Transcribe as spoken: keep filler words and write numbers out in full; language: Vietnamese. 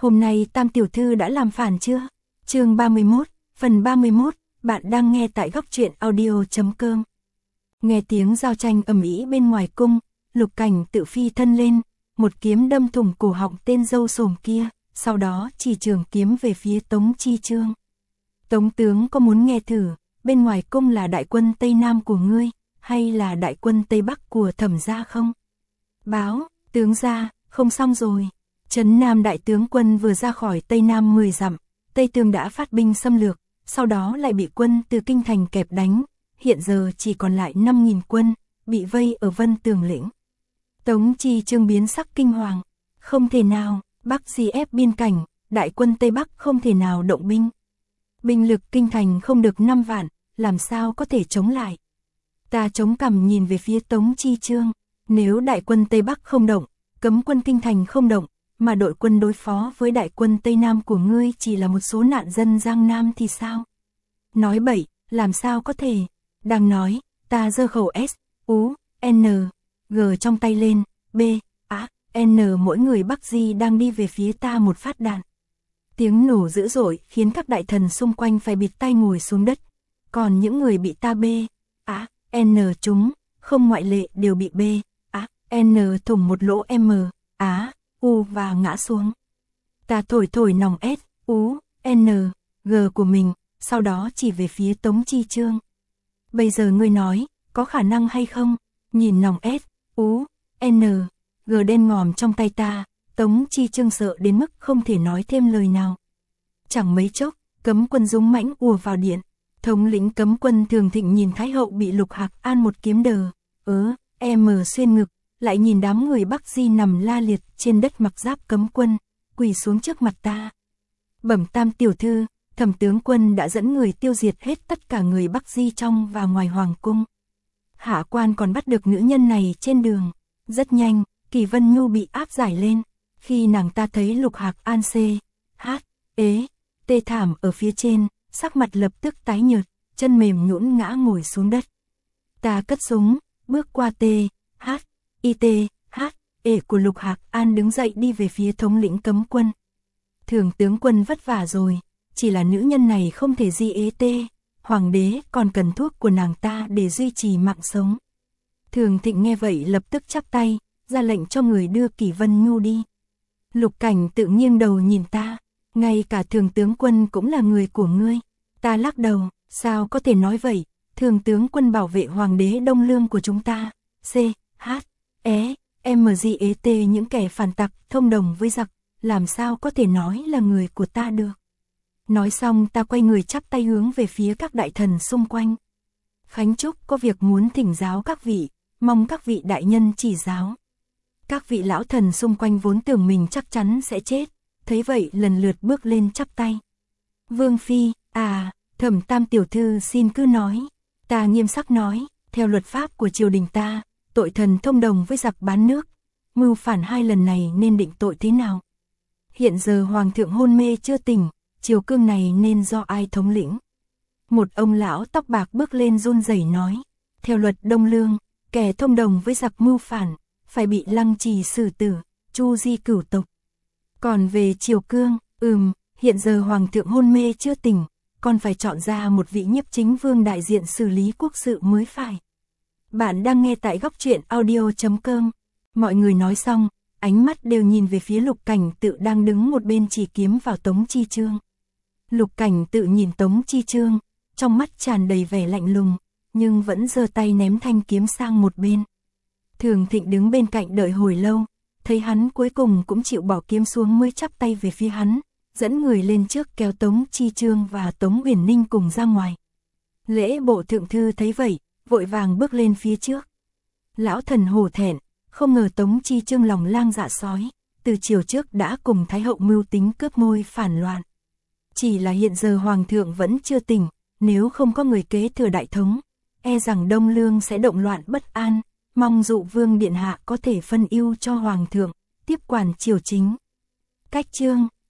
Hôm nay Tam tiểu thư đã làm phản chưa? Chương ba mươi mốt, phần ba mươi mốt, bạn đang nghe tại góc truyện audio chấm com. Nghe tiếng giao tranh ầm ĩ bên ngoài cung, Lục Cảnh tự phi thân lên, một kiếm đâm thủng cổ họng tên dâu sồm kia, sau đó chỉ trường kiếm về phía Tống Chi Chương. Tống tướng có muốn nghe thử, bên ngoài cung là đại quân Tây Nam của ngươi, hay là đại quân Tây Bắc của Thẩm gia không? Báo, tướng gia, không xong rồi. Trấn Nam đại tướng quân vừa ra khỏi Tây Nam mười dặm, Tây Tường đã phát binh xâm lược, sau đó lại bị quân từ kinh thành kẹp đánh, hiện giờ chỉ còn lại năm nghìn quân, bị vây ở Vân Tường lĩnh. Tống Chi Chương biến sắc kinh hoàng, không thể nào, Bắc di ép biên cảnh, đại quân Tây Bắc không thể nào động binh. Binh lực kinh thành không được năm vạn, làm sao có thể chống lại. Ta chống cằm nhìn về phía Tống Chi Chương, nếu đại quân Tây Bắc không động, cấm quân kinh thành không động, mà đội quân đối phó với đại quân Tây Nam của ngươi chỉ là một số nạn dân Giang Nam thì sao? Nói bậy, làm sao có thể? Đang nói, ta giơ khẩu S, U, N, G trong tay lên, B, A, N mỗi người Bắc Di đang đi về phía ta một phát đạn. Tiếng nổ dữ dội khiến các đại thần xung quanh phải bịt tai ngồi xuống đất, còn những người bị ta B, A, N chúng, không ngoại lệ đều bị B, A, N thủng một lỗ M, Á, U và ngã xuống. Ta thổi thổi nòng S, U, N, G của mình, sau đó chỉ về phía Tống Chi Chương. Bây giờ ngươi nói, có khả năng hay không? Nhìn nòng S, U, N, G đen ngòm trong tay ta, Tống Chi Chương sợ đến mức không thể nói thêm lời nào. Chẳng mấy chốc, cấm quân dũng mãnh ùa vào điện. Thống lĩnh cấm quân Thường Thịnh nhìn Thái hậu bị Lục Hạc An một kiếm đờ, ớ, em xuyên ngực, lại nhìn đám người Bắc Di nằm la liệt trên đất mặc giáp cấm quân, quỳ xuống trước mặt ta. Bẩm Tam tiểu thư, Thẩm tướng quân đã dẫn người tiêu diệt hết tất cả người Bắc Di trong và ngoài hoàng cung. Hạ quan còn bắt được nữ nhân này trên đường. Rất nhanh, Kỳ Vân Nhu bị áp giải lên. Khi nàng ta thấy Lục Hạc An C, H, ế, tê thảm ở phía trên, sắc mặt lập tức tái nhợt, chân mềm nhũn ngã ngồi xuống đất. Ta cất súng, bước qua T, H, I T, H, E của Lục Hạc An đứng dậy đi về phía thống lĩnh cấm quân. Thường tướng quân vất vả rồi, chỉ là nữ nhân này không thể di ế tê, hoàng đế còn cần thuốc của nàng ta để duy trì mạng sống. Thường Thịnh nghe vậy lập tức chắp tay, ra lệnh cho người đưa Kỳ Vân Nhu đi. Lục Cảnh tự nghiêng đầu nhìn ta, ngay cả thường tướng quân cũng là người của ngươi. Ta lắc đầu, sao có thể nói vậy, thường tướng quân bảo vệ hoàng đế Đông Lương của chúng ta. C, H, E, M G E T những kẻ phản tặc thông đồng với giặc, làm sao có thể nói là người của ta được. Nói xong ta quay người chắp tay hướng về phía các đại thần xung quanh. Khánh Trúc có việc muốn thỉnh giáo các vị, mong các vị đại nhân chỉ giáo. Các vị lão thần xung quanh vốn tưởng mình chắc chắn sẽ chết, thấy vậy lần lượt bước lên chắp tay. Vương Phi, à, Thẩm Tam tiểu thư xin cứ nói. Ta nghiêm sắc nói, theo luật pháp của triều đình ta, tội thần thông đồng với giặc bán nước, mưu phản hai lần này nên định tội thế nào? Hiện giờ hoàng thượng hôn mê chưa tỉnh, triều cương này nên do ai thống lĩnh? Một ông lão tóc bạc bước lên run rẩy nói, theo luật Đông Lương, kẻ thông đồng với giặc mưu phản, phải bị lăng trì xử tử, chu di cửu tộc. Còn về triều cương, ừm, hiện giờ hoàng thượng hôn mê chưa tỉnh, còn phải chọn ra một vị nhiếp chính vương đại diện xử lý quốc sự mới phải. Bạn đang nghe tại góc truyện audio chấm com. Mọi người nói xong, ánh mắt đều nhìn về phía Lục Cảnh tự đang đứng một bên chỉ kiếm vào Tống Chi Chương. Lục Cảnh tự nhìn Tống Chi Chương, trong mắt tràn đầy vẻ lạnh lùng, nhưng vẫn giơ tay ném thanh kiếm sang một bên. Thường Thịnh đứng bên cạnh đợi hồi lâu, thấy hắn cuối cùng cũng chịu bỏ kiếm xuống mới chắp tay về phía hắn, dẫn người lên trước kéo Tống Chi Chương và Tống Uyển Ninh cùng ra ngoài. Lễ bộ thượng thư thấy vậy, vội vàng bước lên phía trước. Lão thần hổ thẹn, không ngờ Tống Chi Chương lòng lang dạ sói, từ chiều trước đã cùng Thái hậu mưu tính cướp ngôi phản loạn. Chỉ là hiện giờ hoàng thượng vẫn chưa tỉnh, nếu không có người kế thừa đại thống, e rằng Đông Lương sẽ động loạn bất an, mong dụ vương điện hạ có thể phân ưu cho hoàng thượng, tiếp quản triều chính. Cách chương